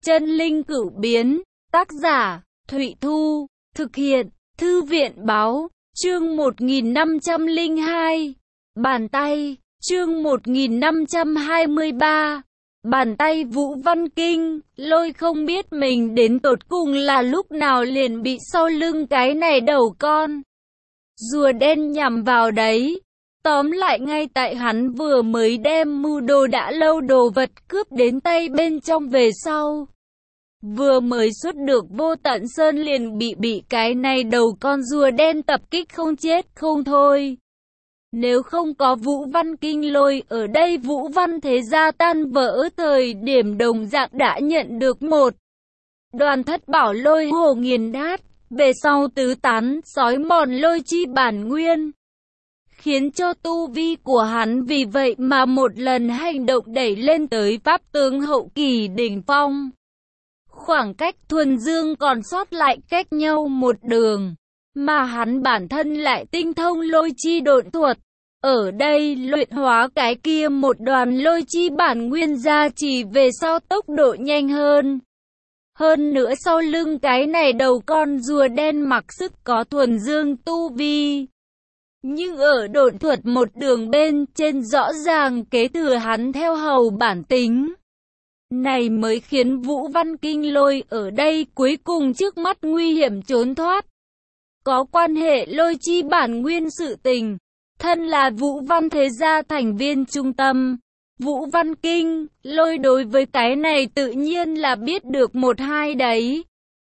Chân linh cửu biến, tác giả, Thụy Thu, thực hiện, Thư viện báo, chương 1502, bàn tay, chương 1523, bàn tay Vũ Văn Kinh, Lôi không biết mình đến tột cùng là lúc nào liền bị sau lưng cái này đầu con rùa đen nhằm vào đấy. Tóm lại ngay tại hắn vừa mới đem mưu đồ đã lâu đồ vật cướp đến tay bên trong về sau. Vừa mới xuất được Vô Tận Sơn liền bị cái này đầu con rùa đen tập kích không chết không thôi. Nếu không có Vũ Văn Kinh Lôi ở đây, Vũ Văn thế gia tan vỡ thời điểm đồng dạng đã nhận được một đoàn thất bảo lôi hồ nghiền nát, về sau tứ tán xói mòn lôi chi bản nguyên, khiến cho tu vi của hắn vì vậy mà một lần hành động đẩy lên tới pháp tướng hậu kỳ đỉnh phong. Khoảng cách thuần dương còn sót lại cách nhau một đường, mà hắn bản thân lại tinh thông lôi chi độn thuật. Ở đây luyện hóa cái kia một đoàn lôi chi bản nguyên gia trì về sau tốc độ nhanh hơn. Hơn nữa sau lưng cái này đầu con rùa đen mặc sức có thuần dương tu vi. Nhưng ở độn thuật một đường bên trên rõ ràng kế thừa hắn theo hầu bản tính. Này mới khiến Vũ Văn Kinh Lôi ở đây cuối cùng trước mắt nguy hiểm trốn thoát. Có quan hệ lôi chi bản nguyên sự tình. Thân là Vũ Văn thế gia thành viên trung tâm, Vũ Văn Kinh Lôi đối với cái này tự nhiên là biết được một hai đấy.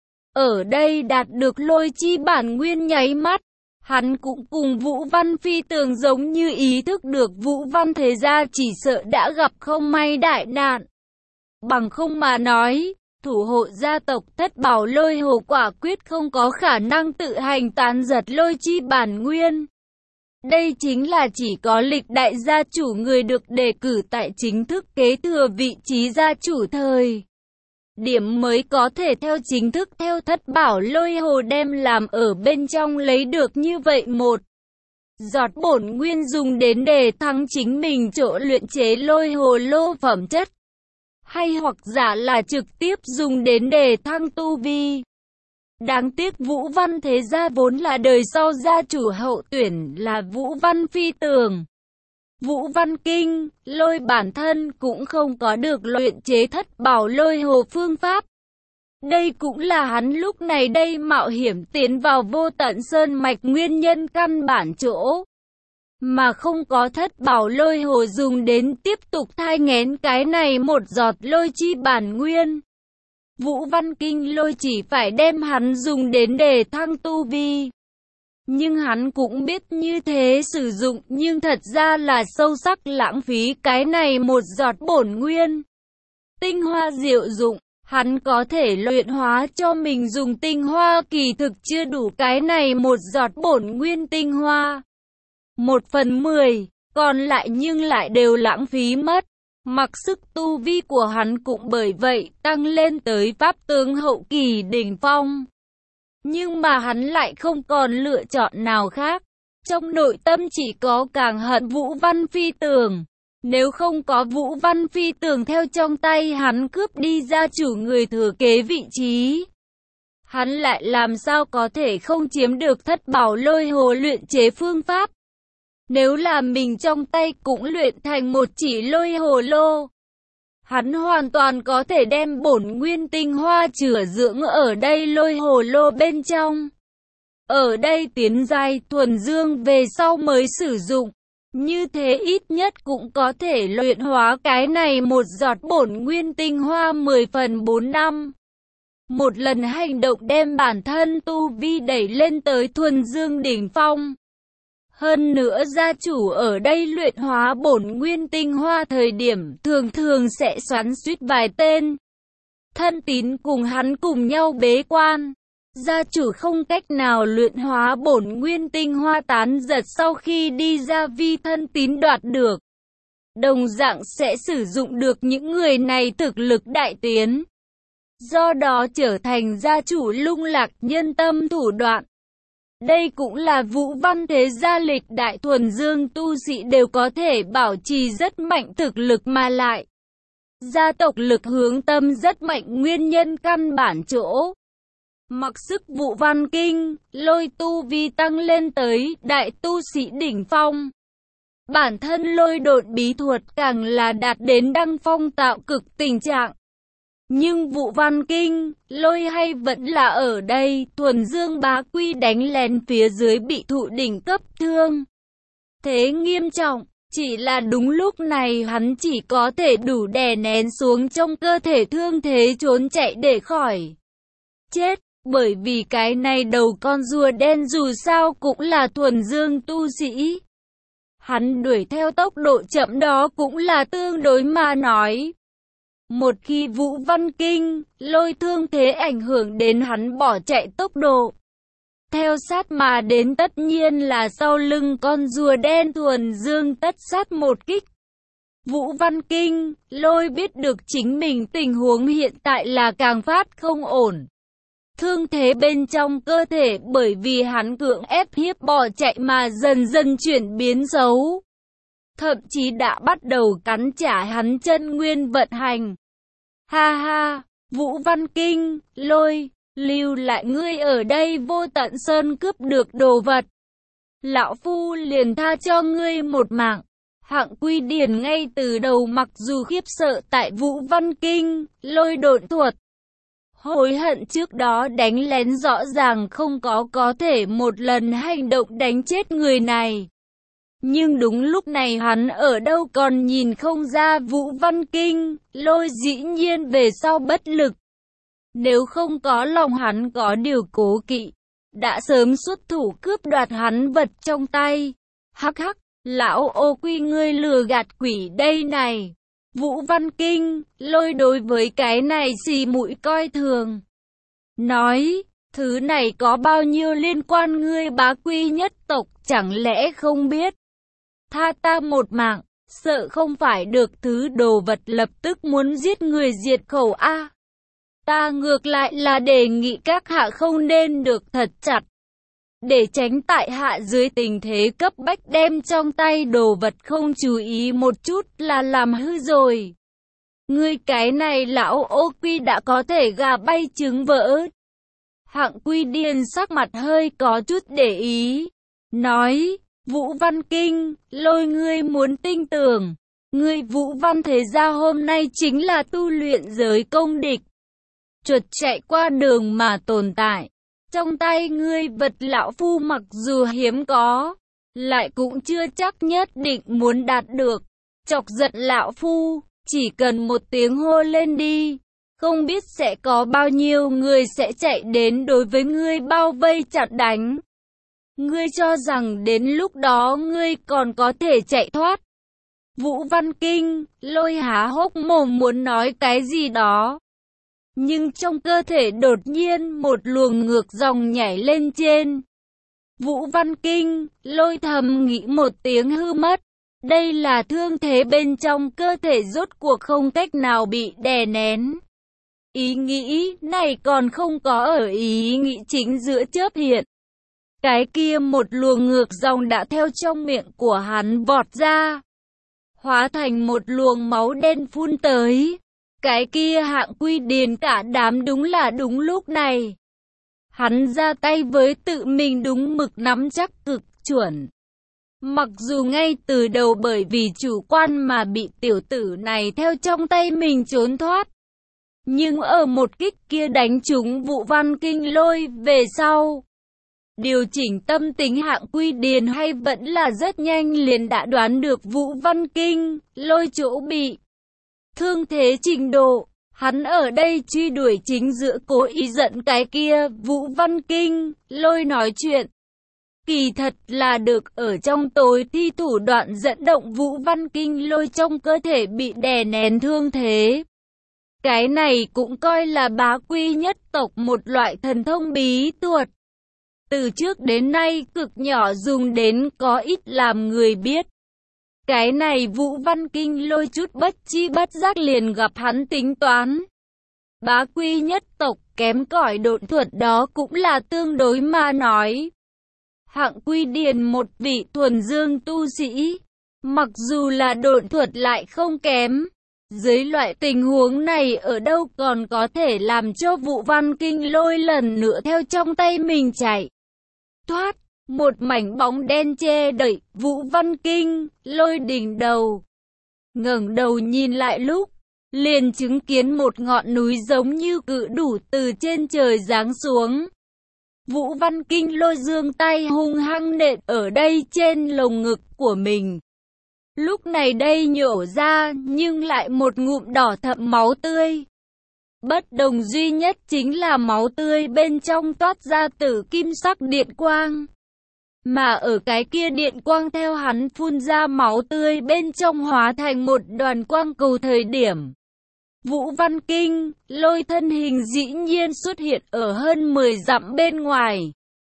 Ở đây đạt được lôi chi bản nguyên nháy mắt, hắn cũng cùng Vũ Văn Phi Tường giống như ý thức được Vũ Văn thế gia chỉ sợ đã gặp không may đại nạn. Bằng không mà nói, thủ hộ gia tộc thất bảo lôi hồ quả quyết không có khả năng tự hành tán giật lôi chi bản nguyên. Đây chính là chỉ có lịch đại gia chủ người được đề cử tại chính thức kế thừa vị trí gia chủ thời điểm mới có thể theo chính thức theo thất bảo lôi hồ đem làm ở bên trong lấy được như vậy một giọt bổn nguyên dùng đến để thắng chính mình chỗ luyện chế lôi hồ lô phẩm chất. Hay hoặc giả là trực tiếp dùng đến để thăng tu vi. Đáng tiếc Vũ Văn thế gia vốn là đời sau gia chủ hậu tuyển là Vũ Văn Phi Tường. Vũ Văn Kinh Lôi bản thân cũng không có được luyện chế thất bảo lôi hồ phương pháp. Đây cũng là hắn lúc này đây mạo hiểm tiến vào Vô Tận Sơn mạch nguyên nhân căn bản chỗ. Mà không có thất bảo lôi hồ dùng đến tiếp tục thai nghén cái này một giọt lôi chi bản nguyên. Vũ Văn Kinh Lôi chỉ phải đem hắn dùng đến để thăng tu vi. Nhưng hắn cũng biết như thế sử dụng nhưng thật ra là sâu sắc lãng phí cái này một giọt bổn nguyên. Tinh hoa diệu dụng, hắn có thể luyện hóa cho mình dùng tinh hoa kỳ thực chưa đủ cái này một giọt bổn nguyên tinh hoa. 1/10, còn lại nhưng lại đều lãng phí mất. Mặc sức tu vi của hắn cũng bởi vậy tăng lên tới pháp tướng hậu kỳ đỉnh phong. Nhưng mà hắn lại không còn lựa chọn nào khác. Trong nội tâm chỉ có càng hận Vũ Văn Phi Tường. Nếu không có Vũ Văn Phi Tường theo trong tay hắn cướp đi gia chủ người thừa kế vị trí, hắn lại làm sao có thể không chiếm được thất bảo lôi hồ luyện chế phương pháp. Nếu là mình trong tay cũng luyện thành một chỉ lôi hồ lô, hắn hoàn toàn có thể đem bổn nguyên tinh hoa chữa dưỡng ở đây lôi hồ lô bên trong. Ở đây tiến giai thuần dương về sau mới sử dụng. Như thế ít nhất cũng có thể luyện hóa cái này một giọt bổn nguyên tinh hoa 10/4 năm. Một lần hành động đem bản thân tu vi đẩy lên tới thuần dương đỉnh phong. Hơn nữa gia chủ ở đây luyện hóa bổn nguyên tinh hoa thời điểm thường thường sẽ xoắn xuýt vài tên thân tín cùng hắn cùng nhau bế quan. Gia chủ không cách nào luyện hóa bổn nguyên tinh hoa tán giật sau khi đi ra vi thân tín đoạt được. Đồng dạng sẽ sử dụng được những người này thực lực đại tiến. Do đó trở thành gia chủ lung lạc nhân tâm thủ đoạn. Đây cũng là Vũ Văn thế gia lịch đại thuần dương tu sĩ đều có thể bảo trì rất mạnh thực lực mà lại Gia tộc lực hướng tâm rất mạnh, nguyên nhân căn bản chỗ mặc sức Vũ Văn Kinh, Lôi tu vi tăng lên tới đại tu sĩ đỉnh phong. Bản thân Lôi độn bí thuật càng là đạt đến đăng phong tạo cực tình trạng. Nhưng Vũ Văn Kinh, Lôi hay vẫn là ở đây, thuần dương bá quy đánh lén phía dưới bị thụ đỉnh cấp thương. Thế nghiêm trọng, chỉ là đúng lúc này hắn chỉ có thể đủ đè nén xuống trong cơ thể thương thế trốn chạy để khỏi chết. Bởi vì cái này đầu con rùa đen dù sao cũng là thuần dương tu sĩ. Hắn đuổi theo tốc độ chậm đó cũng là tương đối mà nói. Một khi Vũ Văn Kinh, Lôi thương thế ảnh hưởng đến hắn bỏ chạy tốc độ, theo sát mà đến tất nhiên là sau lưng con rùa đen thuần dương tất sát một kích. Vũ Văn Kinh, Lôi biết được chính mình tình huống hiện tại là càng phát không ổn. Thương thế bên trong cơ thể bởi vì hắn cưỡng ép hiếp bỏ chạy mà dần dần chuyển biến xấu. Thậm chí đã bắt đầu cắn trả hắn chân nguyên vận hành. Ha ha, Vũ Văn Kinh, Lôi, lưu lại ngươi ở đây vô tận sơn cướp được đồ vật. Lão Phu liền tha cho ngươi một mạng. Hạng Quy Điền ngay từ đầu mặc dù khiếp sợ tại Vũ Văn Kinh, Lôi độn thuật. Hối hận trước đó đánh lén rõ ràng không có thể một lần hành động đánh chết người này. Nhưng đúng lúc này hắn ở đâu còn nhìn không ra Vũ Văn Kinh, Lôi dĩ nhiên về sau bất lực. Nếu không có lòng hắn có điều cố kỵ, đã sớm xuất thủ cướp đoạt hắn vật trong tay. Hắc hắc, lão ô quy ngươi lừa gạt quỷ đây này. Vũ Văn Kinh, Lôi đối với cái này xì mũi coi thường. Nói, thứ này có bao nhiêu liên quan ngươi bá quy nhất tộc chẳng lẽ không biết. Tha ta một mạng, sợ không phải được thứ đồ vật lập tức muốn giết người diệt khẩu a. Ta ngược lại là đề nghị các hạ không nên được thật chặt. Để tránh tại hạ dưới tình thế cấp bách đem trong tay đồ vật không chú ý một chút là làm hư rồi. Ngươi cái này lão ô quy đã có thể gà bay trứng vỡ. Hạng Quy Điền sắc mặt hơi có chút để ý. Nói, Vũ Văn Kinh, Lôi ngươi muốn tin tưởng. Ngươi Vũ Văn thế gia hôm nay chính là tu luyện giới công địch. Chuột chạy qua đường mà tồn tại. Trong tay ngươi vật lão phu mặc dù hiếm có, lại cũng chưa chắc nhất định muốn đạt được. Chọc giận lão phu, chỉ cần một tiếng hô lên đi, không biết sẽ có bao nhiêu người sẽ chạy đến đối với ngươi bao vây chặn đánh. Ngươi cho rằng đến lúc đó ngươi còn có thể chạy thoát. Vũ Văn Kinh, Lôi há hốc mồm muốn nói cái gì đó. Nhưng trong cơ thể đột nhiên một luồng ngược dòng nhảy lên trên. Vũ Văn Kinh, Lôi thầm nghĩ một tiếng hư mất. Đây là thương thế bên trong cơ thể rốt cuộc không cách nào bị đè nén. Ý nghĩ này còn không có ở ý nghĩ chính giữa chớp hiện. Cái kia một luồng ngược dòng đã theo trong miệng của hắn vọt ra, hóa thành một luồng máu đen phun tới. Cái kia Hạng Quy Điền cả đám đúng là đúng lúc này. Hắn ra tay với tự mình đúng mực nắm chắc cực chuẩn. Mặc dù ngay từ đầu bởi vì chủ quan mà bị tiểu tử này theo trong tay mình trốn thoát. Nhưng ở một kích kia đánh trúng Vũ Văn Kinh Lôi về sau. Điều chỉnh tâm tính Hạng Quy Điền hay vẫn là rất nhanh liền đã đoán được Vũ Văn Kinh Lôi chỗ bị thương thế trình độ. Hắn ở đây truy đuổi chính giữa cố ý giận cái kia Vũ Văn Kinh Lôi nói chuyện. Kỳ thật là được ở trong tối thi thủ đoạn dẫn động Vũ Văn Kinh Lôi trong cơ thể bị đè nén thương thế. Cái này cũng coi là bá quy nhất tộc một loại thần thông bí thuật. Từ trước đến nay cực nhỏ dùng đến có ít làm người biết. Cái này Vũ Văn Kinh Lôi chút bất chi bất giác liền gặp hắn tính toán. Bá quy nhất tộc kém cỏi độn thuật đó cũng là tương đối mà nói. Hạng Quy Điền một vị thuần dương tu sĩ, mặc dù là độn thuật lại không kém. Dưới loại tình huống này ở đâu còn có thể làm cho Vũ Văn Kinh Lôi lần nữa theo trong tay mình chạy thoát. Một mảnh bóng đen che đậy Vũ Văn Kinh Lôi đỉnh đầu. Ngẩng đầu nhìn lại lúc, liền chứng kiến một ngọn núi giống như cự đủ từ trên trời giáng xuống. Vũ Văn Kinh Lôi giương tay hung hăng nện ở đây trên lồng ngực của mình. Lúc này đây nhổ ra nhưng lại một ngụm đỏ thẫm máu tươi. Bất đồng duy nhất chính là máu tươi bên trong toát ra tử kim sắc điện quang. Mà ở cái kia điện quang theo hắn phun ra máu tươi bên trong hóa thành một đoàn quang cầu thời điểm. Vũ Văn Kinh Lôi thân hình dĩ nhiên xuất hiện ở hơn 10 dặm bên ngoài.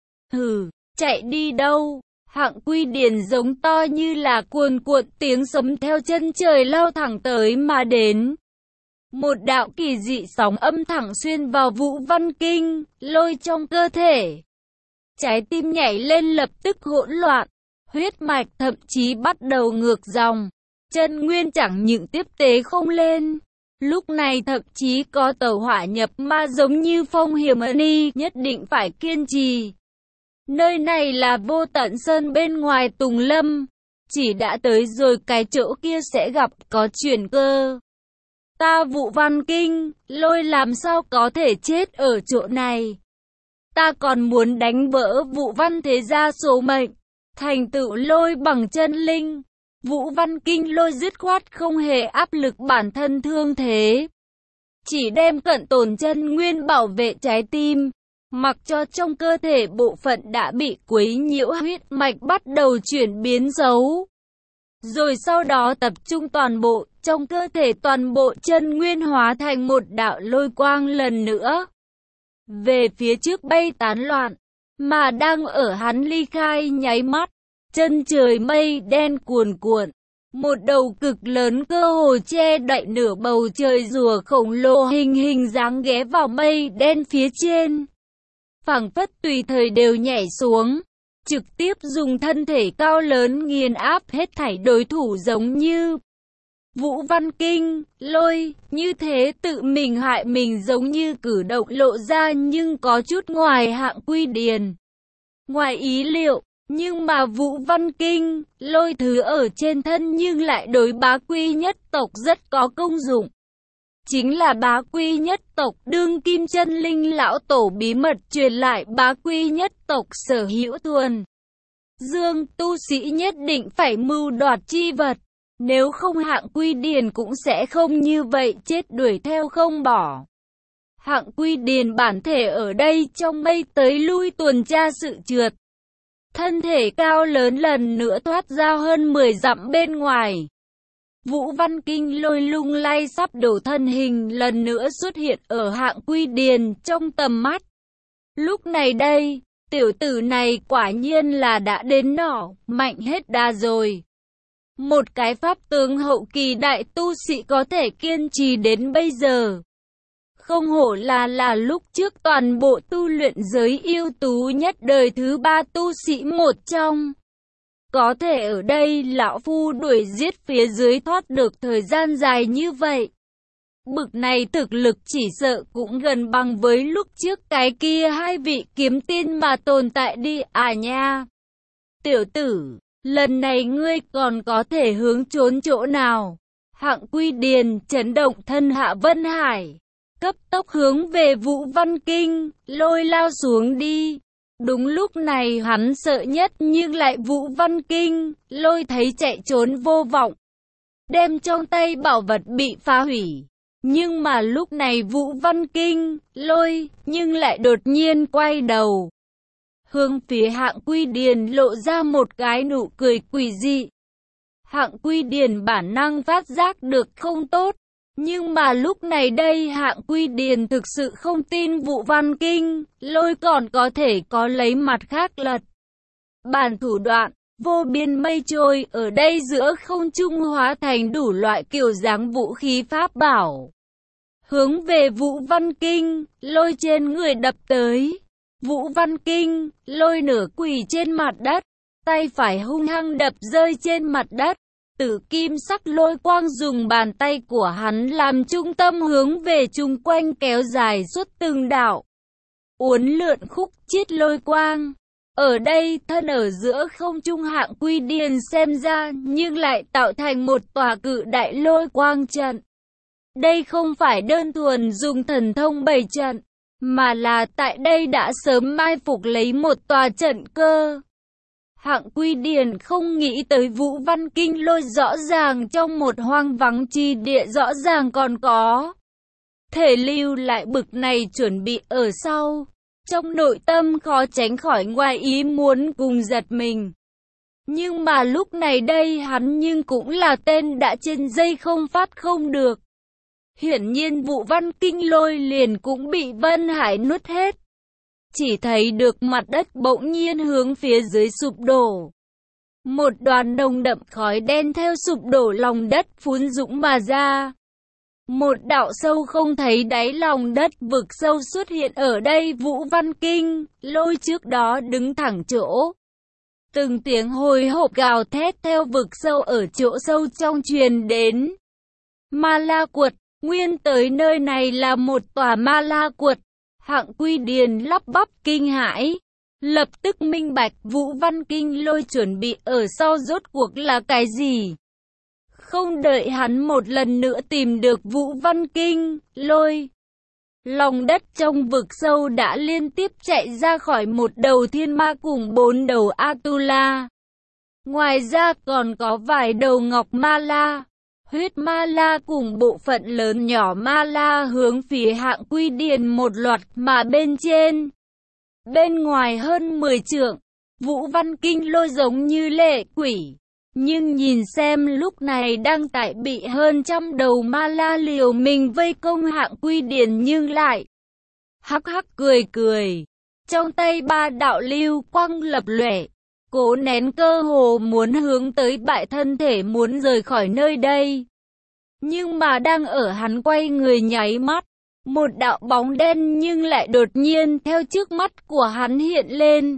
Hừ, chạy đi đâu? Hạng Quy Điền giống to như là cuồn cuộn tiếng sấm theo chân trời lao thẳng tới mà đến. Một đạo kỳ dị sóng âm thẳng xuyên vào Vũ Văn Kinh Lôi trong cơ thể. Trái tim nhảy lên lập tức hỗn loạn, huyết mạch thậm chí bắt đầu ngược dòng, chân nguyên chẳng những tiếp tế không lên. Lúc này thậm chí có tẩu hỏa nhập ma giống như Phong Hiểm Ni nhất định phải kiên trì. Nơi này là Vô Tận Sơn bên ngoài Tùng Lâm, chỉ đã tới rồi cái chỗ kia sẽ gặp có chuyển cơ. Ta Vũ Văn Kinh Lôi làm sao có thể chết ở chỗ này? Ta còn muốn đánh vỡ Vũ Văn thế gia số mệnh, thành tựu Lôi bằng chân linh. Vũ Văn Kinh Lôi dứt khoát không hề áp lực bản thân thương thế, chỉ đem cận tồn chân nguyên bảo vệ trái tim, mặc cho trong cơ thể bộ phận đã bị quấy nhiễu huyết mạch bắt đầu chuyển biến xấu. Rồi sau đó tập trung toàn bộ, trong cơ thể toàn bộ chân nguyên hóa thành một đạo lôi quang lần nữa. Về phía trước bay tán loạn, mà đang ở hắn ly khai nháy mắt, chân trời mây đen cuồn cuộn. Một đầu cực lớn cơ hồ che đậy nửa bầu trời rùa khổng lồ hình dáng ghé vào mây đen phía trên. Phảng phất tùy thời đều nhảy xuống, trực tiếp dùng thân thể cao lớn nghiền áp hết thảy đối thủ giống như Vũ Văn Kinh Lôi, như thế tự mình hại mình giống như cử động lộ ra nhưng có chút ngoài Hạng Quy Điền. Ngoài ý liệu, nhưng mà Vũ Văn Kinh Lôi thứ ở trên thân nhưng lại đối Bá Quy nhất tộc rất có công dụng. Chính là Bá Quy nhất tộc đương kim chân linh lão tổ bí mật truyền lại Bá Quy nhất tộc sở hữu thuần dương tu sĩ nhất định phải mưu đoạt chi vật. Nếu không Hạng Quy Điền cũng sẽ không như vậy chết đuổi theo không bỏ. Hạng Quy Điền bản thể ở đây trong mây tới lui tuần tra sự trượt. Thân thể cao lớn lần nữa thoát ra hơn 10 dặm bên ngoài. Vũ Văn Kinh Lôi lung lay sắp đổ thân hình lần nữa xuất hiện ở Hạng Quy Điền trong tầm mắt. Lúc này đây, tiểu tử này quả nhiên là đã đến nỏ, mạnh hết đà rồi. Một cái pháp tướng hậu kỳ đại tu sĩ có thể kiên trì đến bây giờ. Không hổ là lúc trước toàn bộ tu luyện giới ưu tú nhất đời thứ 3 tu sĩ một trong. Có thể ở đây lão phu đuổi giết phía dưới thoát được thời gian dài như vậy. Bực này thực lực chỉ sợ cũng gần bằng với lúc trước cái kia hai vị kiếm tiên mà tồn tại đi à nha. Tiểu tử, lần này ngươi còn có thể hướng trốn chỗ nào? Hạng Quy Điền chấn động thân Hạ Vân Hải, cấp tốc hướng về Vũ Văn Kinh Lôi lao xuống đi. Đúng lúc này hắn sợ nhất nhưng lại Vũ Văn Kinh Lôi thấy chạy trốn vô vọng, đem trong tay bảo vật bị phá hủy. Nhưng mà lúc này Vũ Văn Kinh Lôi nhưng lại đột nhiên quay đầu, hướng phía Hạng Quy Điền lộ ra một cái nụ cười quỷ dị. Hạng Quy Điền bản năng phát giác được không tốt, nhưng mà lúc này đây Hạng Quy Điền thực sự không tin Vũ Văn Kinh Lôi còn có thể có lấy mặt khác lật bản thủ đoạn. Vô biên mây trôi ở đây giữa không trung hóa thành đủ loại kiểu dáng vũ khí pháp bảo, hướng về Vũ Văn Kinh Lôi trên người đập tới. Vũ Văn Kinh Lôi nửa quỳ trên mặt đất, tay phải hung hăng đập rơi trên mặt đất. Tử kim sắc lôi quang dùng bàn tay của hắn làm trung tâm hướng về chung quanh kéo dài suốt từng đạo. Uốn lượn khúc chiết lôi quang. Ở đây thân ở giữa không trung Hạng Quy Điền xem ra nhưng lại tạo thành một tòa cự đại lôi quang trận. Đây không phải đơn thuần dùng thần thông bày trận, mà là tại đây đã sớm mai phục lấy một tòa trận cơ. Hạng Quy Điền không nghĩ tới Vũ Văn Kinh Lôi rõ ràng trong một hoang vắng chi địa rõ ràng còn có thể lưu lại bực này chuẩn bị ở sau. Trong nội tâm khó tránh khỏi ngoài ý muốn cùng giật mình. Nhưng mà lúc này đây hắn nhưng cũng là tên đã trên dây không phát không được. Hiển nhiên Vũ Văn Kinh Lôi liền cũng bị Vân Hải nuốt hết. Chỉ thấy được mặt đất bỗng nhiên hướng phía dưới sụp đổ. Một đoàn nồng đậm khói đen theo sụp đổ lòng đất phun dũng mà ra. Một đạo sâu không thấy đáy lòng đất vực sâu xuất hiện ở đây. Vũ Văn Kinh Lôi trước đó đứng thẳng chỗ. Từng tiếng hồi hộp gào thét theo vực sâu ở chỗ sâu trong truyền đến. Ma La Quật, nguyên tới nơi này là một tòa Ma La Quật. Hạng Quy Điền lắp bắp kinh hãi. Lập tức minh bạch Vũ Văn Kinh Lôi chuẩn bị ở sau rốt cuộc là cái gì. Không đợi hắn một lần nữa tìm được Vũ Văn Kinh Lôi, lòng đất trong vực sâu đã liên tiếp chạy ra khỏi một đầu thiên ma cùng 4 đầu Atula. Ngoài ra còn có vài đầu ngọc ma la, huyết ma la cùng bộ phận lớn nhỏ ma la hướng phía Hạng Quy Điền một loạt mà bên trên. Bên ngoài hơn 10 trượng, Vũ Văn Kinh Lôi giống như lệ quỷ. Nhưng nhìn xem lúc này đang tại bị hơn trăm đầu ma la liều mình vây công Hạng Quy Điền nhưng lại hắc hắc cười cười. Trong tay 3 đạo lưu quang lập lòe, cố nén cơ hồ muốn hướng tới bại thân thể muốn rời khỏi nơi đây. Nhưng mà đang ở hắn quay người nháy mắt, một đạo bóng đen nhưng lại đột nhiên theo trước mắt của hắn hiện lên.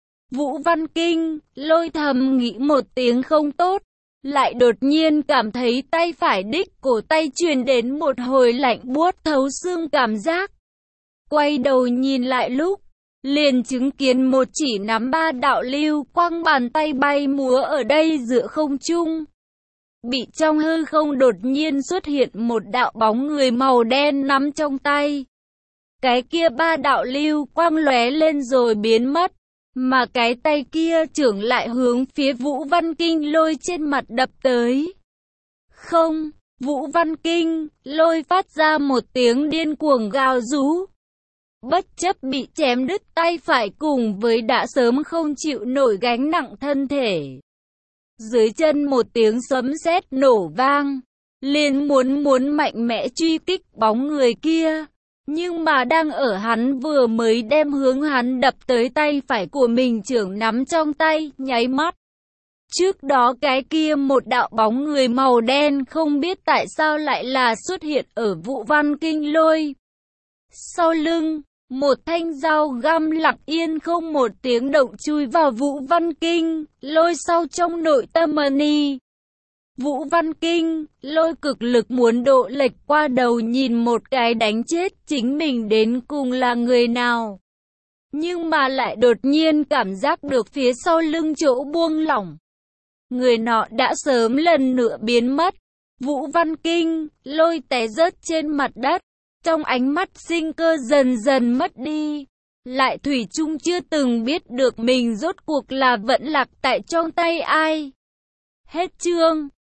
Vũ Văn Kinh Lôi thầm nghĩ một tiếng không tốt, lại đột nhiên cảm thấy tay phải đích cổ tay truyền đến một hồi lạnh buốt thấu xương cảm giác. Quay đầu nhìn lại lúc, liền chứng kiến một chỉ nắm 3 đạo lưu quang bàn tay bay múa ở đây giữa không trung. Bị trong hư không đột nhiên xuất hiện một đạo bóng người màu đen nắm trong tay. Cái kia 3 đạo lưu quang lóe lên rồi biến mất. Mà cái tay kia trưởng lại hướng phía Vũ Văn Kinh Lôi trên mặt đập tới. Không, Vũ Văn Kinh Lôi phát ra một tiếng điên cuồng gào rú. Bất chấp bị chém đứt tay phải cùng với đã sớm không chịu nổi gánh nặng thân thể. Dưới chân một tiếng sấm sét nổ vang, liền muốn mạnh mẽ truy kích bóng người kia. Nhưng mà đang ở hắn vừa mới đem hướng hắn đập tới tay phải của mình trưởng nắm trong tay, nháy mắt. Trước đó cái kia một đạo bóng người màu đen không biết tại sao lại là xuất hiện ở Vũ Văn Kinh Lôi. Sau lưng, một thanh dao găm lặng yên không một tiếng động chui vào Vũ Văn Kinh Lôi sau trong nội tâm ni. Vũ Văn Kinh Lôi cực lực muốn độ lệch qua đầu nhìn một cái đánh chết chính mình đến cùng là người nào. Nhưng mà lại đột nhiên cảm giác được phía sau lưng chỗ buông lỏng. Người nọ đã sớm lần nữa biến mất. Vũ Văn Kinh Lôi té rớt trên mặt đất. Trong ánh mắt sinh cơ dần dần mất đi. Lại thủy chung chưa từng biết được mình rốt cuộc là vẫn lạc tại trong tay ai. Hết chương.